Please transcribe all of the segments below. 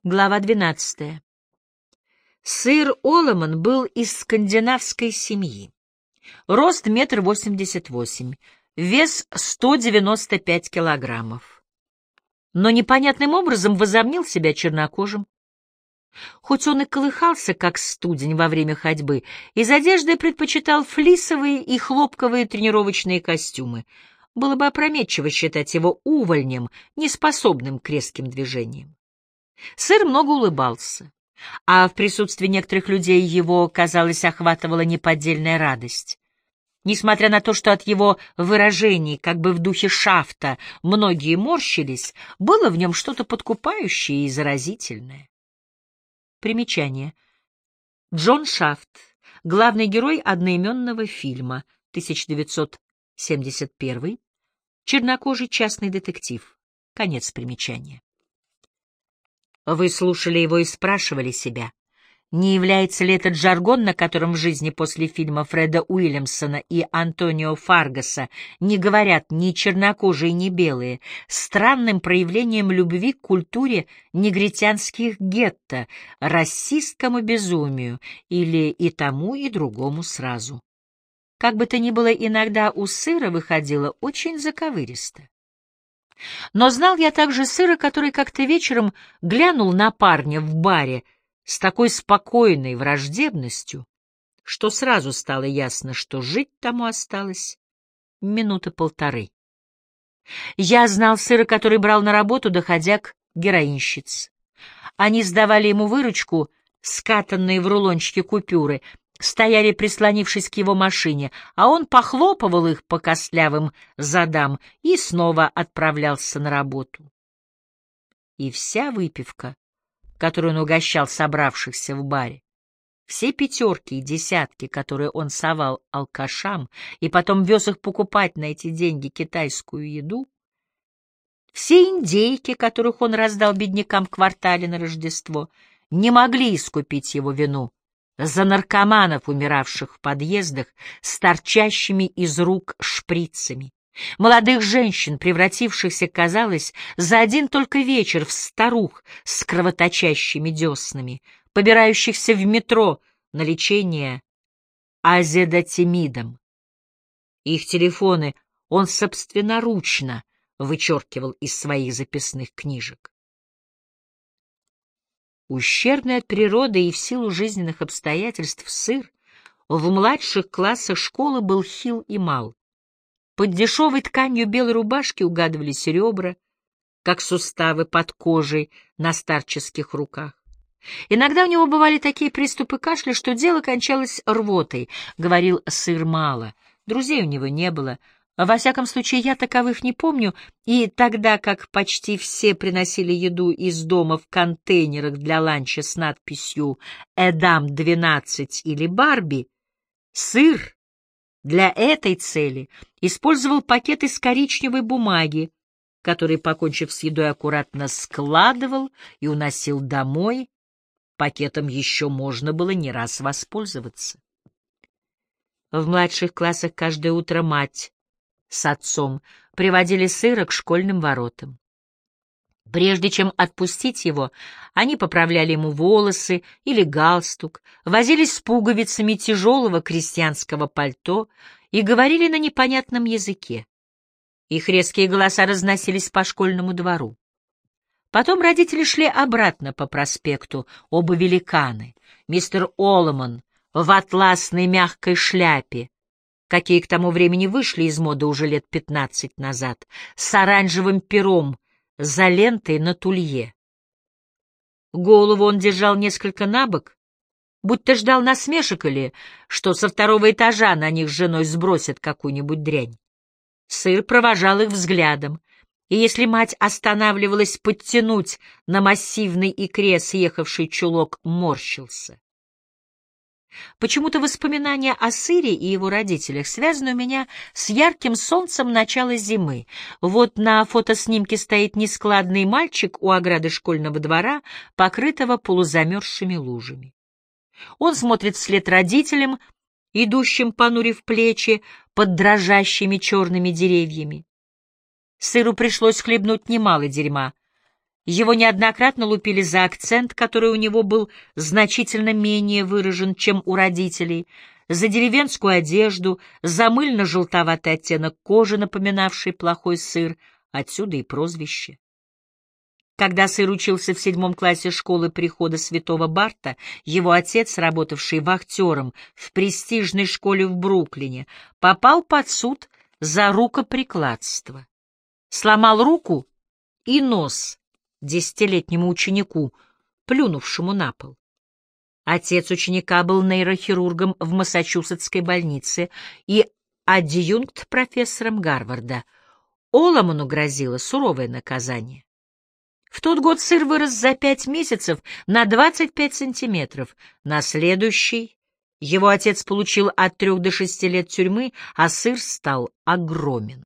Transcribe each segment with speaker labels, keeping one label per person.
Speaker 1: Глава 12. Сыр Оломан был из скандинавской семьи. Рост 1,88 м, вес 195 килограммов. Но непонятным образом возомнил себя чернокожим. Хоть он и колыхался, как студень во время ходьбы, из одежды предпочитал флисовые и хлопковые тренировочные костюмы. Было бы опрометчиво считать его увольнем, неспособным к резким движениям. Сыр много улыбался, а в присутствии некоторых людей его, казалось, охватывала неподдельная радость. Несмотря на то, что от его выражений, как бы в духе Шафта, многие морщились, было в нем что-то подкупающее и заразительное. Примечание. Джон Шафт, главный герой одноименного фильма, 1971, чернокожий частный детектив. Конец примечания. Вы слушали его и спрашивали себя, не является ли этот жаргон, на котором в жизни после фильма Фреда Уильямсона и Антонио Фаргаса не говорят ни чернокожие, ни белые, странным проявлением любви к культуре негритянских гетто, расистскому безумию или и тому, и другому сразу. Как бы то ни было, иногда у Сыра выходило очень заковыристо. Но знал я также Сыра, который как-то вечером глянул на парня в баре с такой спокойной враждебностью, что сразу стало ясно, что жить тому осталось минуты полторы. Я знал Сыра, который брал на работу, доходя к героинщице. Они сдавали ему выручку, скатанные в рулончики купюры, стояли, прислонившись к его машине, а он похлопывал их по костлявым задам и снова отправлялся на работу. И вся выпивка, которую он угощал собравшихся в баре, все пятерки и десятки, которые он совал алкашам и потом вез их покупать на эти деньги китайскую еду, все индейки, которых он раздал беднякам в квартале на Рождество, не могли искупить его вину за наркоманов, умиравших в подъездах с торчащими из рук шприцами, молодых женщин, превратившихся, казалось, за один только вечер в старух с кровоточащими деснами, побирающихся в метро на лечение азидотимидом. Их телефоны он собственноручно вычеркивал из своих записных книжек. Ущербный от природы и в силу жизненных обстоятельств Сыр в младших классах школы был хил и мал. Под дешевой тканью белой рубашки угадывались ребра, как суставы под кожей на старческих руках. Иногда у него бывали такие приступы кашля, что дело кончалось рвотой, говорил Сыр мало. Друзей у него не было. Во всяком случае, я таковых не помню, и тогда как почти все приносили еду из дома в контейнерах для ланча с надписью «Эдам-12» или «Барби», Сыр для этой цели использовал пакет из коричневой бумаги, который, покончив с едой, аккуратно складывал и уносил домой. Пакетом еще можно было не раз воспользоваться. В младших классах каждое утро мать с отцом приводили Сыра к школьным воротам. Прежде чем отпустить его, они поправляли ему волосы или галстук, возились с пуговицами тяжелого крестьянского пальто и говорили на непонятном языке. Их резкие голоса разносились по школьному двору. Потом родители шли обратно по проспекту, оба великаны, мистер Оломан в атласной мягкой шляпе, какие к тому времени вышли из моды уже лет 15 назад, с оранжевым пером за лентой на тулье. Голову он держал несколько набок, будто ждал насмешек или что со второго этажа на них с женой сбросят какую-нибудь дрянь. Сыр провожал их взглядом, и если мать останавливалась подтянуть на массивной икре съехавший чулок, морщился. Почему-то воспоминания о Сыре и его родителях связаны у меня с ярким солнцем начала зимы. Вот на фотоснимке стоит нескладный мальчик у ограды школьного двора, покрытого полузамерзшими лужами. Он смотрит вслед родителям, идущим, понурив плечи, под дрожащими черными деревьями. Сыру пришлось хлебнуть немало дерьма, Его неоднократно лупили за акцент, который у него был значительно менее выражен, чем у родителей, за деревенскую одежду, за мыльно-желтоватый оттенок кожи, напоминавший плохой сыр, отсюда и прозвище. Когда сыр учился в 7 классе школы прихода святого Барта, его отец, работавший вахтером в престижной школе в Бруклине, попал под суд за рукоприкладство. Сломал руку и нос 10-летнему ученику, плюнувшему на пол. Отец ученика был нейрохирургом в Массачусетской больнице и адъюнкт-профессором Гарварда. Оломану грозило суровое наказание. В тот год сыр вырос за 5 месяцев на 25 сантиметров. На следующий его отец получил от 3 до 6 лет тюрьмы, а сыр стал огромен.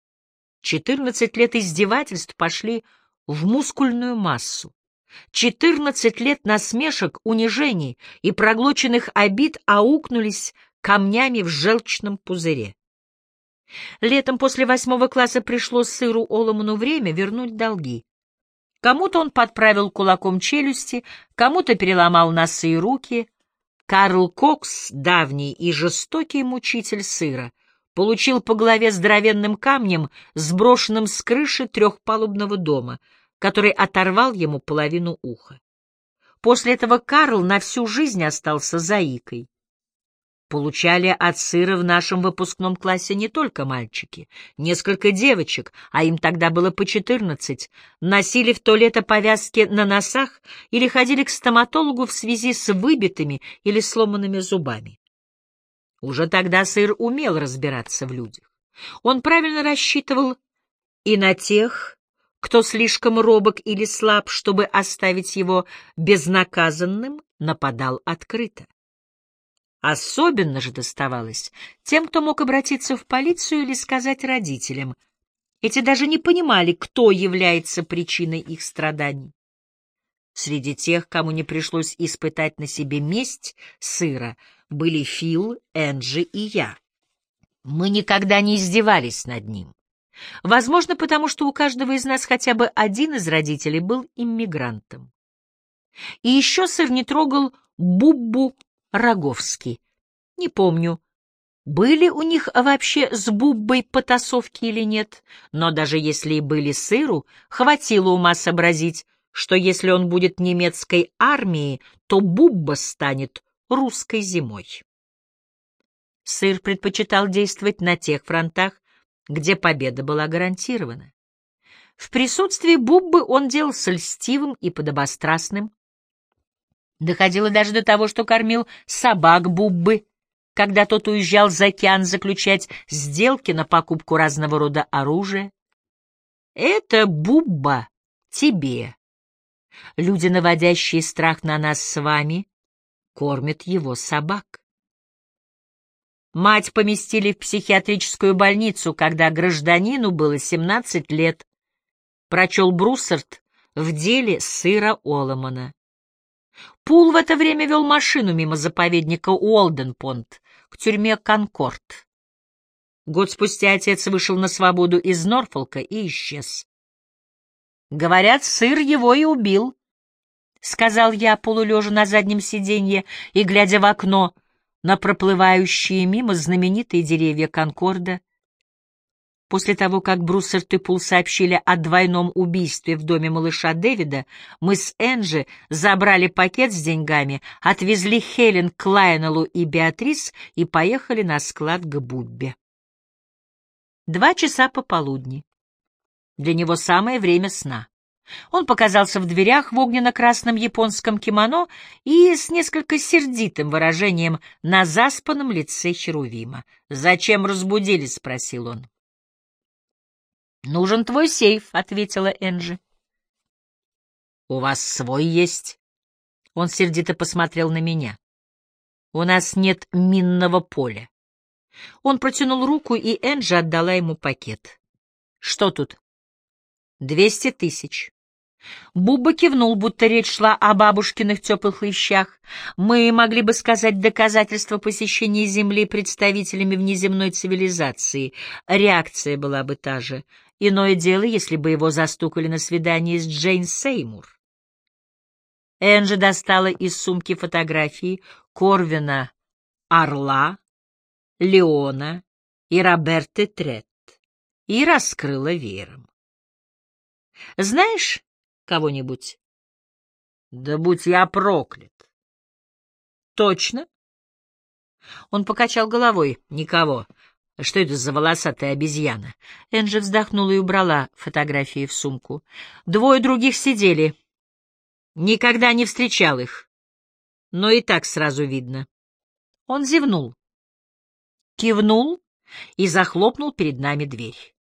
Speaker 1: 14 лет издевательств пошли в мускульную массу. 14 лет насмешек, унижений и проглоченных обид аукнулись камнями в желчном пузыре. Летом после 8 класса пришло сыру Оломану время вернуть долги. Кому-то он подправил кулаком челюсти, кому-то переломал носы и руки. Карл Кокс, давний и жестокий мучитель сыра, получил по голове здоровенным камнем, сброшенным с крыши 3-палубного дома, который оторвал ему половину уха. После этого Карл на всю жизнь остался заикой. Получали от сыра в нашем выпускном классе не только мальчики, несколько девочек, а им тогда было по 14, носили в то лето повязки на носах или ходили к стоматологу в связи с выбитыми или сломанными зубами. Уже тогда сыр умел разбираться в людях. Он правильно рассчитывал и на тех, кто слишком робок или слаб, чтобы оставить его безнаказанным, нападал открыто. Особенно же доставалось тем, кто мог обратиться в полицию или сказать родителям. Эти даже не понимали, кто является причиной их страданий. Среди тех, кому не пришлось испытать на себе месть сыра, были Фил, Энджи и я. Мы никогда не издевались над ним. Возможно, потому что у каждого из нас хотя бы один из родителей был иммигрантом. И еще сыр не трогал Буббу Роговский. Не помню, были у них вообще с Буббой потасовки или нет, но даже если и были, сыру хватило ума сообразить, что если он будет немецкой армией, то Бубба станет русской зимой. Сыр предпочитал действовать на тех фронтах, где победа была гарантирована. В присутствии Буббы он делался льстивым и подобострастным. Доходило даже до того, что кормил собак Буббы, когда тот уезжал за океан заключать сделки на покупку разного рода оружия. Это Бубба тебе. Люди, наводящие страх на нас с вами, кормят его собак. Мать поместили в психиатрическую больницу, когда гражданину было 17 лет, прочел Бруссард в деле сыра Оломана. Пул в это время вел машину мимо заповедника Уолден-Понт к тюрьме Конкорд. Год спустя отец вышел на свободу из Норфолка и исчез. «Говорят, сыр его и убил», — сказал я, полулежа на заднем сиденье и глядя в окно на проплывающие мимо знаменитые деревья Конкорда. После того, как Бруссард и Пул сообщили о двойном убийстве в доме малыша Дэвида, мы с Энджи забрали пакет с деньгами, отвезли Хелен к Лайонеллу и Беатрис и поехали на склад к Буббе. 2 часа пополудни. Для него самое время сна. Он показался в дверях в огненно-красном японском кимоно и с несколько сердитым выражением на заспанном лице Херувима. «Зачем разбудили?» — спросил он. «Нужен твой сейф», — ответила Энджи. «У вас свой есть?» Он сердито посмотрел на меня. «У нас нет минного поля». Он протянул руку, и Энджи отдала ему пакет. «Что тут?» 200 тысяч. Бубба кивнул, будто речь шла о бабушкиных теплых вещах. Мы могли бы сказать доказательство посещения Земли представителями внеземной цивилизации. Реакция была бы та же. Иное дело, если бы его застукали на свидании с Джейн Сеймур. Энджи достала из сумки фотографии Корвина Орла, Леона и Роберты Трет и раскрыла веером. «Знаешь кого-нибудь?» «Да будь я проклят!» «Точно?» Он покачал головой. «Никого. Что это за волосатая обезьяна?» Энджи вздохнула и убрала фотографии в сумку. «Двое других сидели. Никогда не встречал их. Но и так сразу видно». Он зевнул, кивнул и захлопнул перед нами дверь.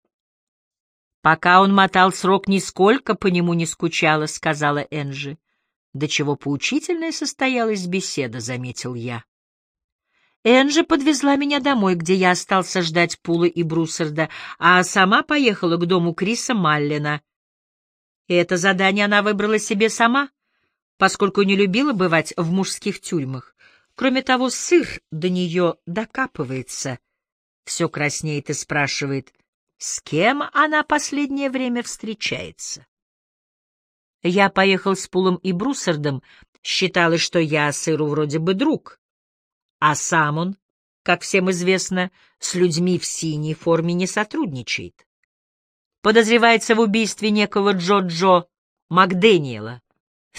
Speaker 1: «Пока он мотал срок, нисколько по нему не скучала», — сказала Энджи. «До чего поучительная состоялась беседа», — заметил я. Энджи подвезла меня домой, где я остался ждать Пула и Бруссарда, а сама поехала к дому Криса Маллена. И это задание она выбрала себе сама, поскольку не любила бывать в мужских тюрьмах. Кроме того, сыр до нее докапывается. Все краснеет и спрашивает, с кем она последнее время встречается. Я поехал с Пулом и Бруссардом, считалось, что я сыру вроде бы друг. А сам он, как всем известно, с людьми в синей форме не сотрудничает. Подозревается в убийстве некого Джо Макдэниела. В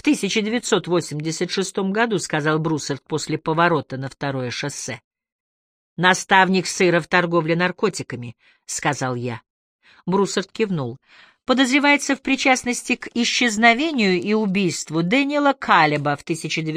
Speaker 1: 1986 году, сказал Бруссард после поворота на второе шоссе. «Наставник сыра в торговле наркотиками», — сказал я. Бруссард кивнул. «Подозревается в причастности к исчезновению и убийству Дэниела Калеба в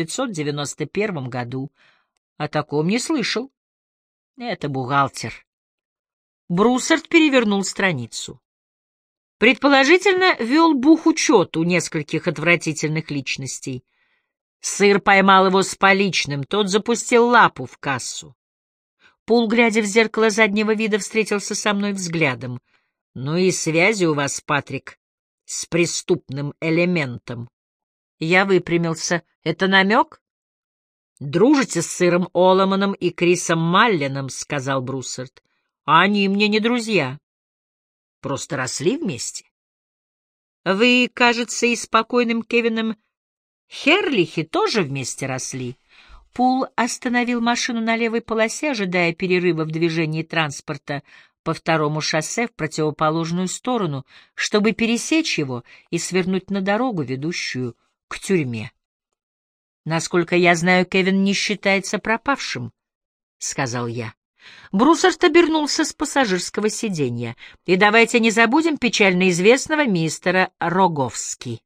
Speaker 1: 1991 году. О таком не слышал. Это бухгалтер». Бруссард перевернул страницу. Предположительно, вел бухучет у нескольких отвратительных личностей. Сыр поймал его с поличным, тот запустил лапу в кассу. Пул, глядя в зеркало заднего вида, встретился со мной взглядом. «Ну и связи у вас, Патрик, с преступным элементом». Я выпрямился. «Это намек?» «Дружите с сыром Оломаном и Крисом Малленом», — сказал Бруссард. «Они мне не друзья. Просто росли вместе». «Вы, кажется, и с покойным Кевином Херлихи тоже вместе росли». Пул остановил машину на левой полосе, ожидая перерыва в движении транспорта по второму шоссе в противоположную сторону, чтобы пересечь его и свернуть на дорогу, ведущую к тюрьме. «Насколько я знаю, Кевин не считается пропавшим», — сказал я. Бруссард обернулся с пассажирского сиденья. «И давайте не забудем печально известного мистера Роговски».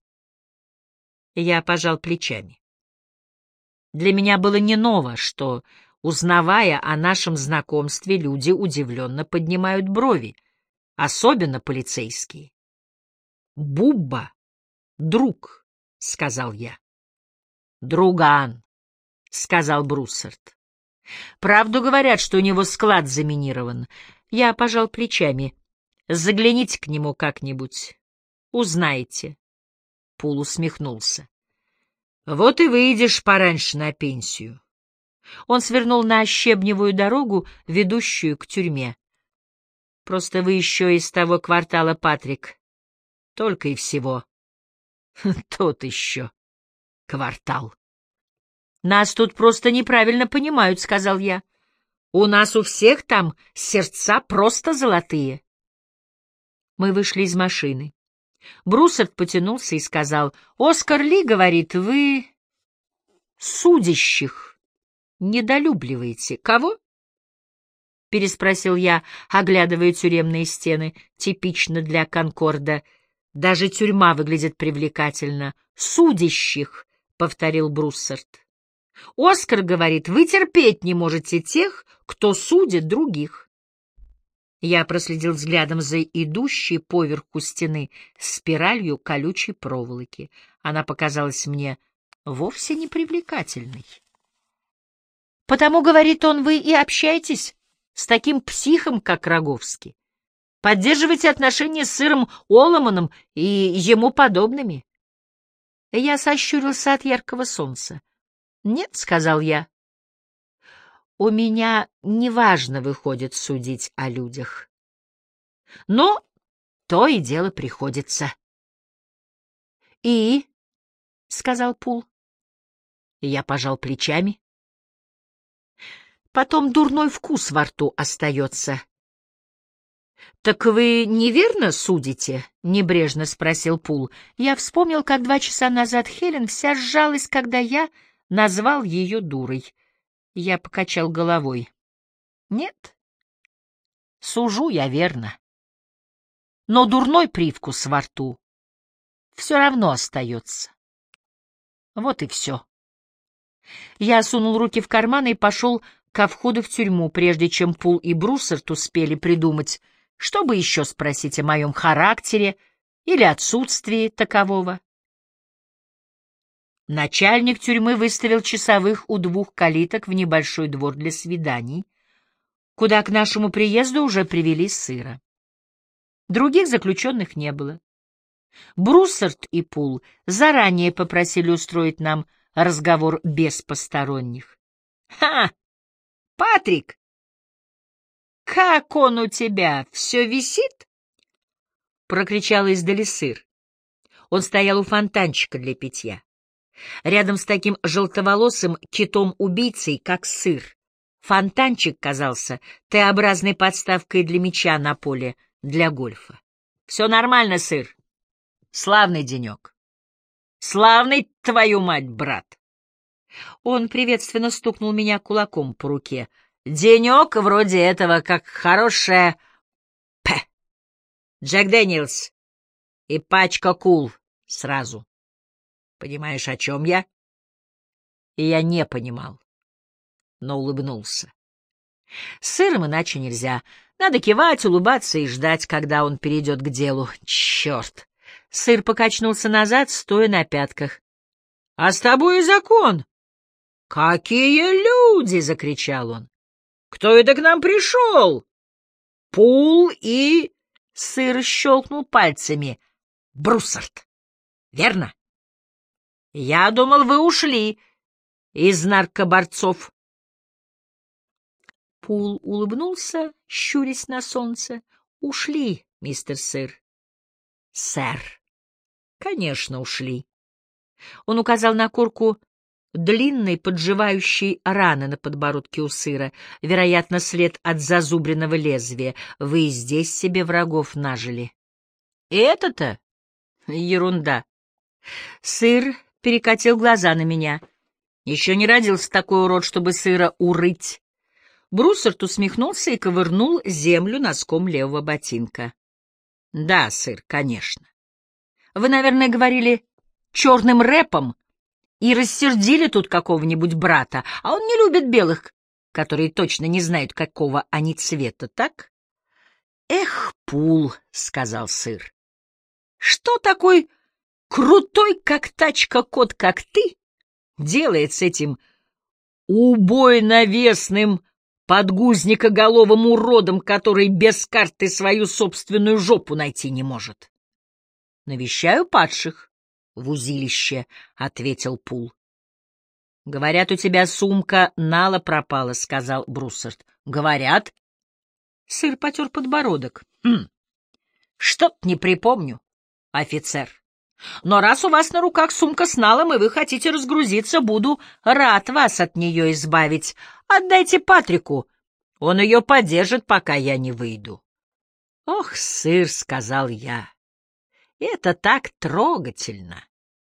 Speaker 1: Я пожал плечами. Для меня было не ново, что, узнавая о нашем знакомстве, люди удивленно поднимают брови, особенно полицейские. «Бубба — друг», — сказал я. «Друган», — сказал Бруссард. «Правду говорят, что у него склад заминирован». Я пожал плечами. «Загляните к нему как-нибудь. Узнаете». Пул усмехнулся. «Вот и выйдешь пораньше на пенсию». Он свернул на щебневую дорогу, ведущую к тюрьме. «Просто вы еще из того квартала, Патрик. Только и всего». «Тот еще квартал». «Нас тут просто неправильно понимают», — сказал я. «У нас у всех там сердца просто золотые». Мы вышли из машины. Бруссард потянулся и сказал: «Оскар Ли говорит, вы судящих недолюбливаете». «Кого?» — переспросил я, оглядывая тюремные стены, типично для Конкорда. «Даже тюрьма выглядит привлекательно». «Судящих», — повторил Бруссард. «Оскар говорит, вы терпеть не можете тех, кто судит других». Я проследил взглядом за идущей поверху стены спиралью колючей проволоки. Она показалась мне вовсе не привлекательной. «Потому, — говорит он, — вы и общаетесь с таким психом, как Роговский. Поддерживаете отношения с сыром Оломаном и ему подобными». Я сощурился от яркого солнца. «Нет, — сказал я, — у меня неважно выходит судить о людях. Но То и дело приходится. — И? — сказал Пул. Я пожал плечами. Потом дурной вкус во рту остается. — Так вы неверно судите? — небрежно спросил Пул. Я вспомнил, как 2 часа назад Хелен вся сжалась, когда я назвал ее дурой. Я покачал головой. — Нет, сужу я верно. Но дурной привкус во рту все равно остается. Вот и все. Я сунул руки в карманы и пошел ко входу в тюрьму, прежде чем Пул и Бруссард успели придумать, чтобы еще спросить о моем характере или отсутствии такового. Начальник тюрьмы выставил часовых у 2 калиток в небольшой двор для свиданий, куда к нашему приезду уже привели сыра. Других заключенных не было. Бруссард и Пул заранее попросили устроить нам разговор без посторонних. — Ха! Патрик! Как он у тебя, все висит? — прокричал издали сыр. Он стоял у фонтанчика для питья, рядом с таким желтоволосым китом-убийцей, как сыр. Фонтанчик казался Т-образной подставкой для мяча на поле для гольфа. — Все нормально, сыр. Славный денек. Славный, твою мать, брат. Он приветственно стукнул меня кулаком по руке. Денек вроде этого, как хорошая... Джек Дэниелс и пачка кул сразу. Понимаешь, о чем я? И я не понимал, но улыбнулся. С сыром иначе нельзя. Надо кивать, улыбаться и ждать, когда он перейдет к делу. Черт! Сыр покачнулся назад, стоя на пятках. — А с тобой и закон! — Какие люди! — закричал он. — Кто это к нам пришел? — Пул и... Сыр щелкнул пальцами. — Бруссард. Верно? — Я думал, вы ушли из наркоборцов. Пул улыбнулся, щурясь на солнце. — Ушли, мистер Сыр. — Сэр. Конечно, ушли. Он указал на корку длинной, подживающей раны на подбородке у сыра, вероятно, след от зазубренного лезвия. Вы и здесь себе врагов нажили. И это-то ерунда. Сыр перекатил глаза на меня. Еще не родился такой урод, чтобы сыра урыть. Бруссард усмехнулся и ковырнул землю носком левого ботинка. — Да, сыр, конечно. Вы, наверное, говорили черным рэпом и рассердили тут какого-нибудь брата, а он не любит белых, которые точно не знают, какого они цвета, так? — Эх, Пул, — сказал сыр, — что такой крутой, как тачка, кот, как ты, делает с этим убойновесным подгузникоголовым уродом, который без карты свою собственную жопу найти не может? — Навещаю падших в узилище, — ответил Пул. — Говорят, у тебя сумка нала пропала, — сказал Бруссард. — Говорят? Сыр потер подбородок. — Что-то не припомню, офицер. Но раз у вас на руках сумка с налом, и вы хотите разгрузиться, буду рад вас от нее избавить. Отдайте Патрику, он ее подержит, пока я не выйду. — Ох, сыр, — сказал я, — это так трогательно.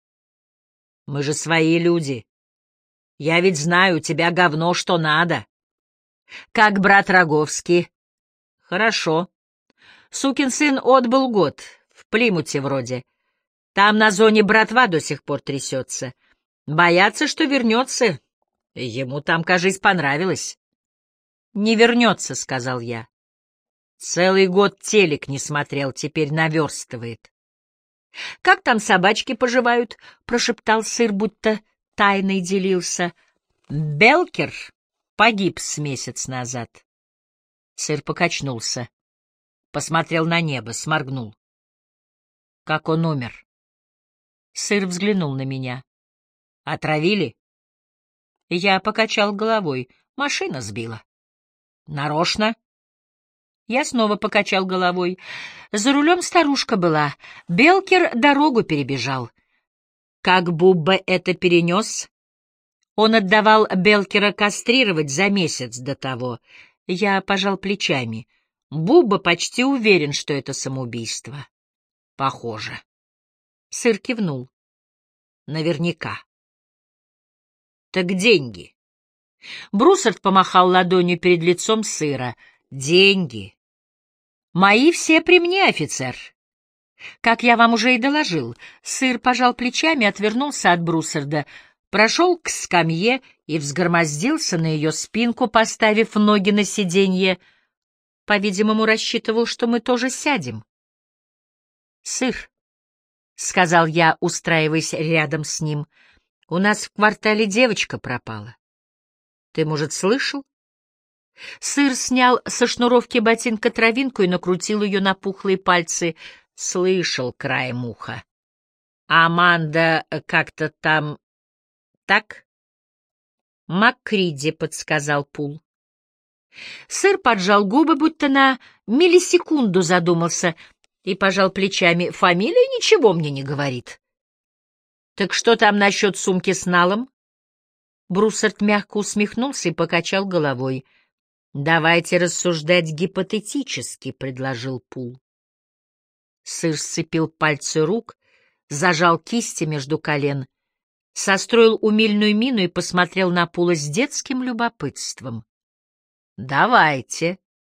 Speaker 1: Мы же свои люди. Я ведь знаю, у тебя говно, что надо. Как брат Роговский? Хорошо. Сукин сын отбыл год, в Плимуте вроде. Там на зоне братва до сих пор трясется. Боятся, что вернется. Ему там, кажись, понравилось. Не вернется, — сказал я. Целый год телек не смотрел, теперь наверстывает. — Как там собачки поживают? — прошептал сыр, будто тайной делился. — Белкер погиб с месяц назад. Сыр покачнулся, посмотрел на небо, сморгнул. — Как он умер? Сыр взглянул на меня. — Отравили? Я покачал головой. Машина сбила. — Нарочно? Я снова покачал головой. За рулем старушка была. Белкер дорогу перебежал. Как Бубба это перенес? Он отдавал Белкера кастрировать за месяц до того. Я пожал плечами. Бубба почти уверен, что это самоубийство. Похоже. Сыр кивнул. Наверняка. Так деньги. Бруссард помахал ладонью перед лицом Сыра. Деньги. Мои все при мне, офицер. Как я вам уже и доложил. Сыр пожал плечами, отвернулся от Бруссарда, прошел к скамье и взгромоздился на ее спинку, поставив ноги на сиденье. По-видимому, рассчитывал, что мы тоже сядем. «Сыр», — сказал я, устраиваясь рядом с ним, — «у нас в квартале девочка пропала. Ты, может, слышал?» Сыр снял со шнуровки ботинка травинку и накрутил ее на пухлые пальцы. Слышал краем уха. «Аманда как-то там... так?» «Маккриди», — подсказал Пул. Сыр поджал губы, будто на миллисекунду задумался, и пожал плечами. «Фамилия ничего мне не говорит». «Так что там насчет сумки с налом?» Бруссард мягко усмехнулся и покачал головой. «Давайте рассуждать гипотетически», — предложил Пул. Сыр сцепил пальцы рук, зажал кисти между колен, состроил умильную мину и посмотрел на Пула с детским любопытством. «Давайте».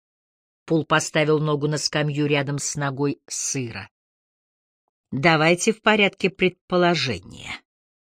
Speaker 1: Пул поставил ногу на скамью рядом с ногой Сыра. «Давайте в порядке предположения».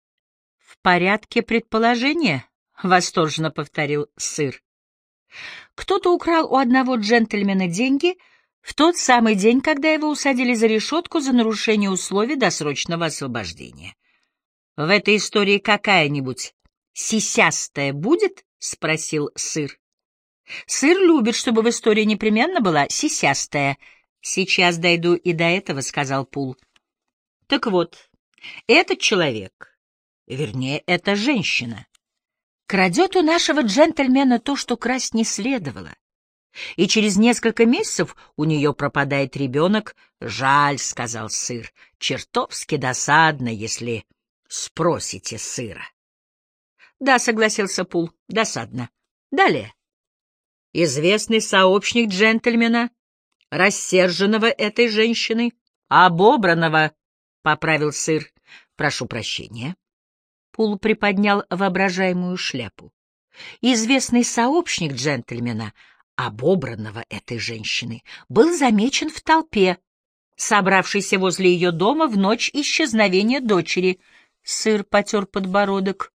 Speaker 1: «В порядке предположения?» — восторженно повторил Сыр. «Кто-то украл у одного джентльмена деньги в тот самый день, когда его усадили за решетку за нарушение условий досрочного освобождения. В этой истории какая-нибудь сисястая будет?» — спросил Сыр. «Сыр любит, чтобы в истории непременно была сисястая. Сейчас дойду и до этого», — сказал Пул. «Так вот, этот человек, вернее, эта женщина, крадет у нашего джентльмена то, что красть не следовало. И через несколько месяцев у нее пропадает ребенок. Жаль», — сказал Сыр, — «чертовски досадно, если спросите Сыра». «Да», — согласился Пул, — «досадно. Далее. Известный сообщник джентльмена, рассерженного этой женщиной, обобранного», — поправил Сыр. «Прошу прощения». Пул приподнял воображаемую шляпу. Известный сообщник джентльмена, обобранного этой женщины, был замечен в толпе, собравшейся возле ее дома в ночь исчезновения дочери. Сыр потер подбородок.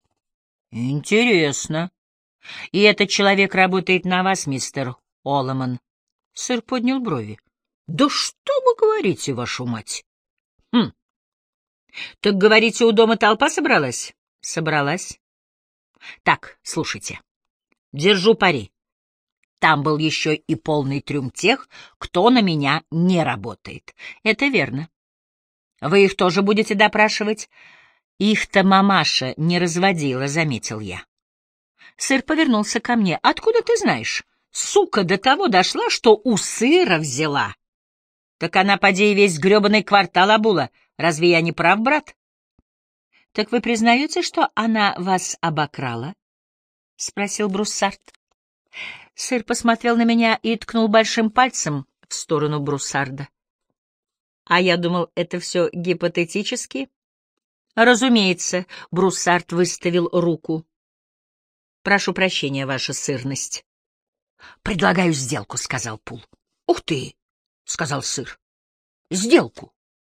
Speaker 1: «Интересно. И этот человек работает на вас, мистер Олломан?» Сыр поднял брови. «Да что вы говорите, вашу мать?» «Хм. Так, говорите, у дома толпа собралась?» «Собралась». «Так, слушайте. Держу пари. Там был еще и полный трюм тех, кто на меня не работает». «Это верно. Вы их тоже будете допрашивать?» «Их-то мамаша не разводила», — заметил я. Сыр повернулся ко мне. «Откуда ты знаешь? Сука до того дошла, что у Сыра взяла». «Так она, поди, весь гребаный квартал обула. Разве я не прав, брат?» «Так вы признаете, что она вас обокрала?» — спросил Бруссард. Сыр посмотрел на меня и ткнул большим пальцем в сторону Бруссарда. «А я думал, это все гипотетически?» «Разумеется», — Бруссард выставил руку. «Прошу прощения, ваша сырность». «Предлагаю сделку», — сказал Пул. «Ух ты», — сказал Сыр. «Сделку».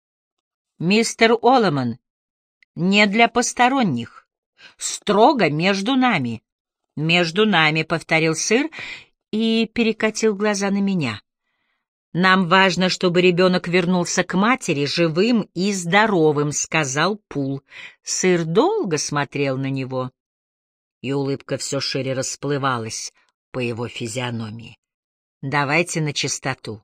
Speaker 1: «Мистер Олломан, не для посторонних. Строго между нами». «Между нами», — повторил Сыр и перекатил глаза на меня. «Нам важно, чтобы ребенок вернулся к матери живым и здоровым», — сказал Пул. Сыр долго смотрел на него, и улыбка все шире расплывалась по его физиономии. «Давайте на чистоту.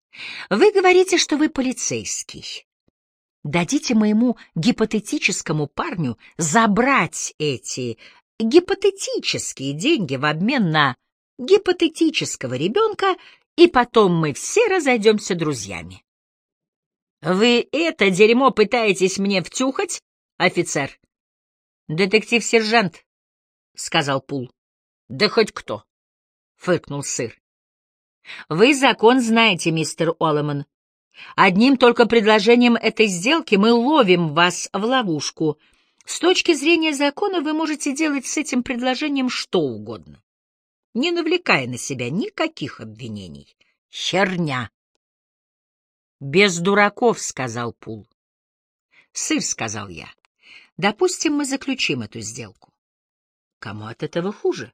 Speaker 1: Вы говорите, что вы полицейский. Дадите моему гипотетическому парню забрать эти гипотетические деньги в обмен на гипотетического ребенка и потом мы все разойдемся друзьями. Вы это дерьмо пытаетесь мне втюхать, офицер? Детектив-сержант, — сказал Пул. Да хоть кто, — фыркнул Сыр. Вы закон знаете, мистер Оллэман. Одним только предложением этой сделки мы ловим вас в ловушку. С точки зрения закона вы можете делать с этим предложением что угодно, не навлекая на себя никаких обвинений. Херня. Без дураков, — сказал Пул. Сыр, — сказал я. Допустим, мы заключим эту сделку. Кому от этого хуже?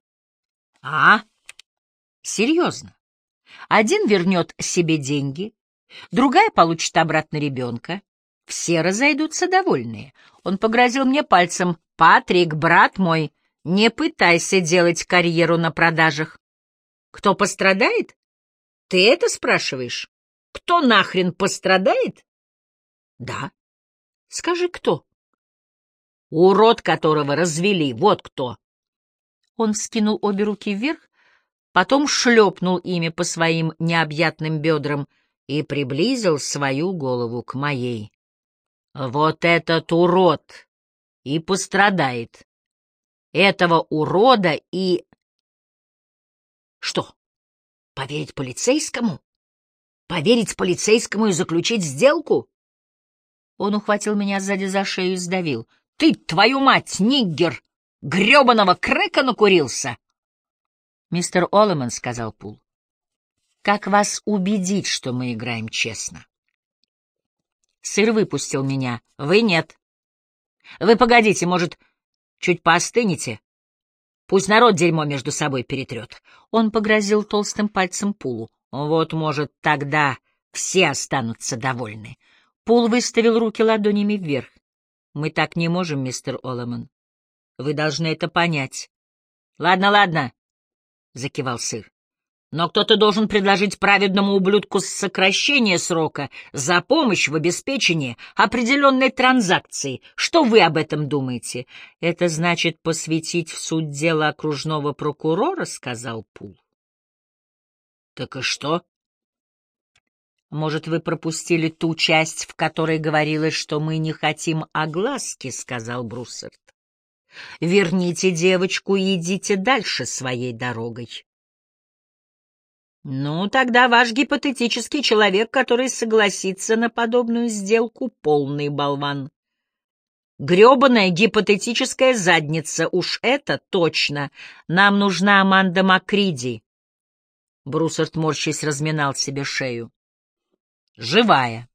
Speaker 1: Серьезно. Один вернет себе деньги, другая получит обратно ребенка. Все разойдутся довольные. Он погрозил мне пальцем. «Патрик, брат мой, не пытайся делать карьеру на продажах. Кто пострадает? Ты это спрашиваешь? Кто нахрен пострадает?» «Да». «Скажи, кто?» «Урод, которого развели, вот кто». Он вскинул обе руки вверх, потом шлепнул ими по своим необъятным бедрам и приблизил свою голову к моей. Вот этот урод и пострадает. Этого урода и... Что, поверить полицейскому? Поверить полицейскому и заключить сделку? Он ухватил меня сзади за шею и сдавил. Ты, твою мать, ниггер, гребаного крэка накурился? Мистер Оллэман, — сказал Пул, — как вас убедить, что мы играем честно? Сыр выпустил меня. Вы нет. Вы погодите, может, чуть поостынете? Пусть народ дерьмо между собой перетрет. Он погрозил толстым пальцем Пулу. Вот, может, тогда все останутся довольны. Пул выставил руки ладонями вверх. Мы так не можем, мистер Оллэман. Вы должны это понять. Ладно, ладно, — закивал Сыр. Но кто-то должен предложить праведному ублюдку сокращение срока за помощь в обеспечении определенной транзакции. Что вы об этом думаете? Это значит посвятить в суд дело окружного прокурора, — сказал Пул. Так и что? Может, вы пропустили ту часть, в которой говорилось, что мы не хотим огласки, — сказал Бруссард. Верните девочку и идите дальше своей дорогой. Ну, тогда ваш гипотетический человек, который согласится на подобную сделку, полный болван. Грёбаная гипотетическая задница, уж это точно. Нам нужна Аманда Макриди. Бруссард, морщась, разминал себе шею. Живая.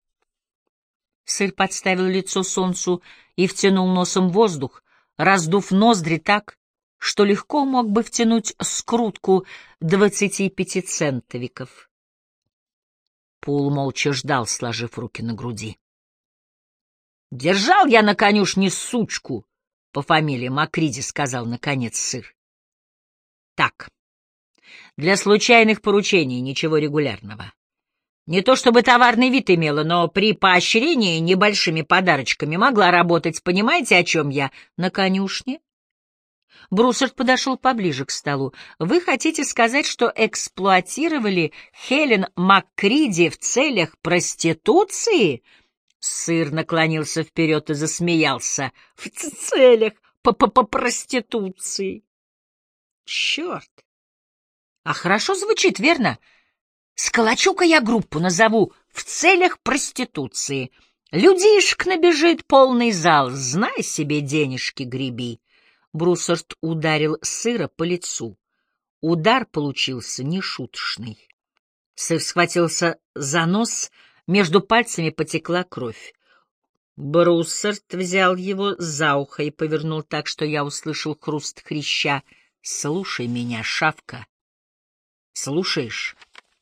Speaker 1: Сыр подставил лицо солнцу и втянул носом воздух, раздув ноздри так, что легко мог бы втянуть скрутку 25-центовиков. Пул молча ждал, сложив руки на груди. «Держал я на конюшне сучку по фамилии Макриди», — сказал наконец Сыр. «Так, для случайных поручений ничего регулярного. Не то чтобы товарный вид имела, но при поощрении небольшими подарочками могла работать. Понимаете, о чем я? На конюшне?» Бруссард подошел поближе к столу. «Вы хотите сказать, что эксплуатировали Хелен Маккриди в целях проституции?» Сыр наклонился вперед и засмеялся. «В целях проституции». «Черт! А хорошо звучит, верно? Сколочу-ка я группу, назову «В целях проституции». Людишек набежит полный зал, знай себе, денежки греби». Бруссард ударил Сыра по лицу. Удар получился нешуточный. Сыр схватился за нос, между пальцами потекла кровь. Бруссард взял его за ухо и повернул так, что я услышал хруст хряща. «Слушай меня, шавка. Слушаешь?»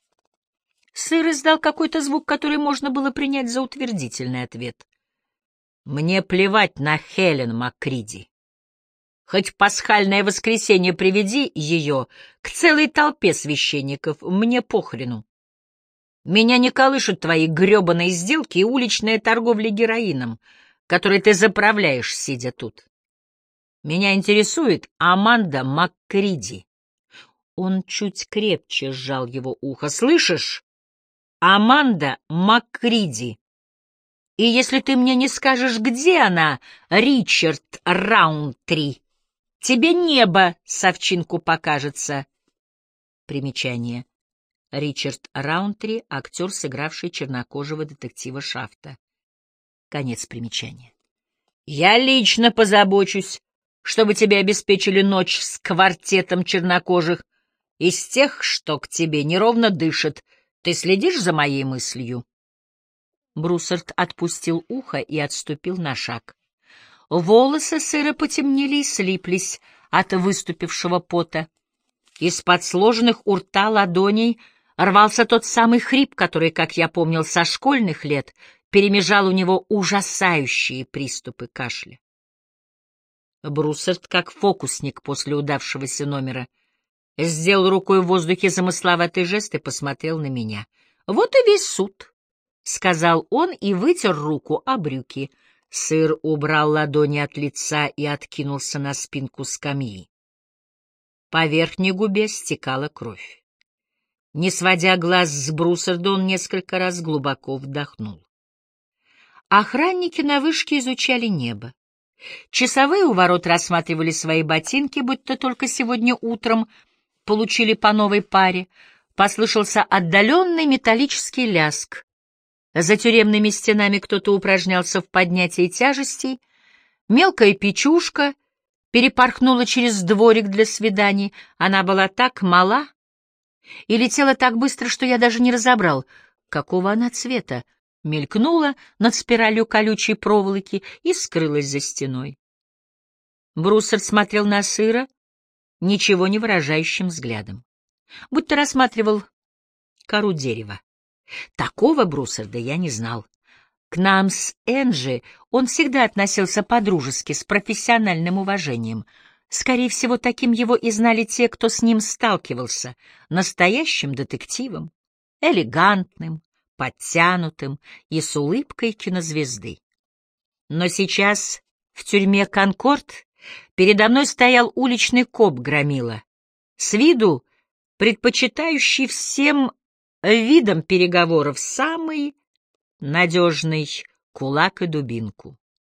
Speaker 1: Сыр издал какой-то звук, который можно было принять за утвердительный ответ. «Мне плевать на Хелен Маккриди. Хоть в пасхальное воскресенье приведи ее к целой толпе священников, мне похрену. Меня не колышут твои гребаные сделки и уличная торговля героином, которой ты заправляешь, сидя тут. Меня интересует Аманда Маккриди. Он чуть крепче сжал его ухо. «Слышишь? Аманда Маккриди. И если ты мне не скажешь, где она, Ричард Раунтри, тебе небо совчинку покажется». Примечание. Ричард Раунтри, актер, сыгравший чернокожего детектива Шафта. Конец примечания. «Я лично позабочусь, чтобы тебе обеспечили ночь с квартетом чернокожих, из тех, что к тебе неровно дышат. Ты следишь за моей мыслью?» Бруссард отпустил ухо и отступил на шаг. Волосы сыра потемнели и слиплись от выступившего пота. Из-под сложенных у рта ладоней рвался тот самый хрип, который, как я помнил со школьных лет, перемежал у него ужасающие приступы кашля. Бруссард, как фокусник после удавшегося номера, сделал рукой в воздухе замысловатый жест и посмотрел на меня. «Вот и весь суд», — сказал он и вытер руку о брюки. Сыр убрал ладони от лица и откинулся на спинку скамьи. По верхней губе стекала кровь. Не сводя глаз с Бруссарда, он несколько раз глубоко вдохнул. Охранники на вышке изучали небо. Часовые у ворот рассматривали свои ботинки, будто только сегодня утром получили по новой паре. Послышался отдаленный металлический ляск. За тюремными стенами кто-то упражнялся в поднятии тяжестей. Мелкая печушка перепорхнула через дворик для свиданий. Она была так мала и летела так быстро, что я даже не разобрал, какого она цвета. Мелькнула над спиралью колючей проволоки и скрылась за стеной. Бруссард смотрел на сыра ничего не выражающим взглядом, будто рассматривал кору дерева. Такого Бруссарда я не знал. К нам с Энджи он всегда относился по-дружески, с профессиональным уважением. Скорее всего, таким его и знали те, кто с ним сталкивался, настоящим детективом, элегантным, подтянутым и с улыбкой кинозвезды. Но сейчас в тюрьме «Конкорд» передо мной стоял уличный коп-громила, с виду предпочитающий всем видам переговоров самый надежный кулак и дубинку.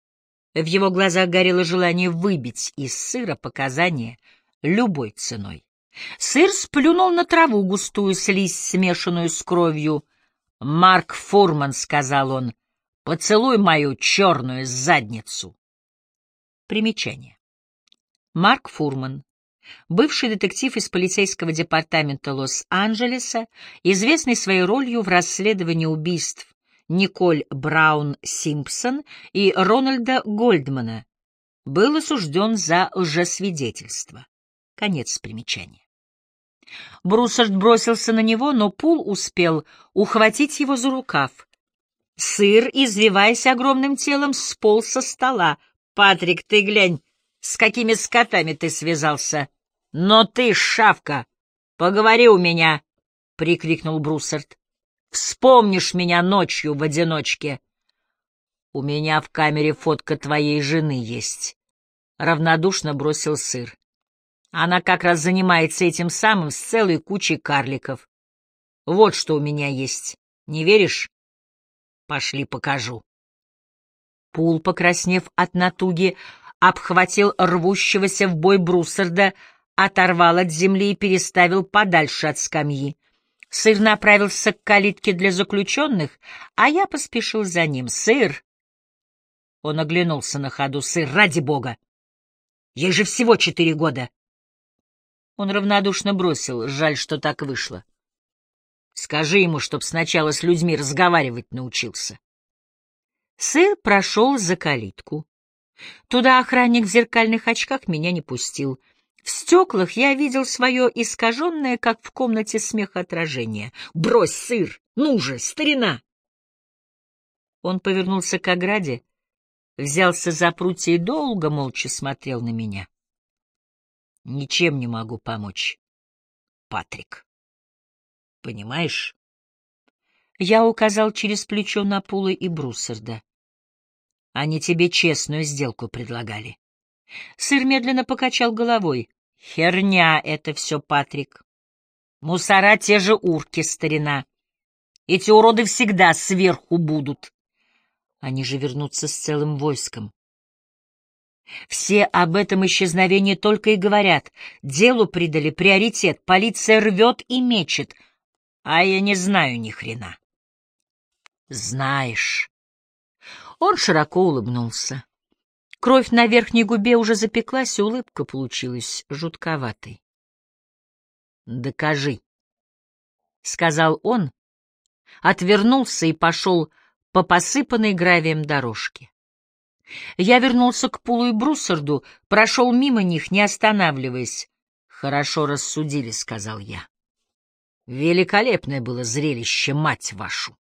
Speaker 1: В его глазах горело желание выбить из сыра показания любой ценой. Сыр сплюнул на траву густую слизь, смешанную с кровью. «Марк Фурман», — сказал он, — «поцелуй мою черную задницу». Примечание. Марк Фурман, бывший детектив из полицейского департамента Лос-Анджелеса, известный своей ролью в расследовании убийств Николь Браун Симпсон и Рональда Гольдмана, был осужден за лжесвидетельство. Конец примечания. Бруссард бросился на него, но Пул успел ухватить его за рукав. Сыр, извиваясь огромным телом, сполз со стола. «Патрик, ты глянь, с какими скотами ты связался!» «Но ты, шавка, поговори у меня!» — прикрикнул Бруссард. «Вспомнишь меня ночью в одиночке!» «У меня в камере фотка твоей жены есть», — равнодушно бросил Сыр. «Она как раз занимается этим самым с целой кучей карликов. Вот что у меня есть. Не веришь? Пошли покажу». Пул, покраснев от натуги, обхватил рвущегося в бой Бруссарда, оторвал от земли и переставил подальше от скамьи. Сыр направился к калитке для заключенных, а я поспешил за ним. «Сыр!» Он оглянулся на ходу. «Сыр, ради бога! Ей же всего 4 года!» Он равнодушно бросил. «Жаль, что так вышло. Скажи ему, чтоб сначала с людьми разговаривать научился». Сыр прошел за калитку. Туда охранник в зеркальных очках меня не пустил. В стеклах я видел свое искаженное, как в комнате смеха, отражение. «Брось, Сыр! Ну же, старина!» Он повернулся к ограде, взялся за прутья и долго молча смотрел на меня. «Ничем не могу помочь, Патрик. Понимаешь?» Я указал через плечо на Пула и Бруссарда. «Они тебе честную сделку предлагали». Сыр медленно покачал головой. «Херня это все, Патрик. Мусора — те же урки, старина. Эти уроды всегда сверху будут. Они же вернутся с целым войском. Все об этом исчезновении только и говорят. Делу придали приоритет, полиция рвет и мечет. А я не знаю ни хрена. Знаешь. Он широко улыбнулся. Кровь на верхней губе уже запеклась, и улыбка получилась жутковатой. «Докажи», — сказал он, отвернулся и пошел по посыпанной гравием дорожке. Я вернулся к Пулу и Бруссарду, прошел мимо них, не останавливаясь. «Хорошо рассудили», — сказал я. «Великолепное было зрелище, мать вашу!»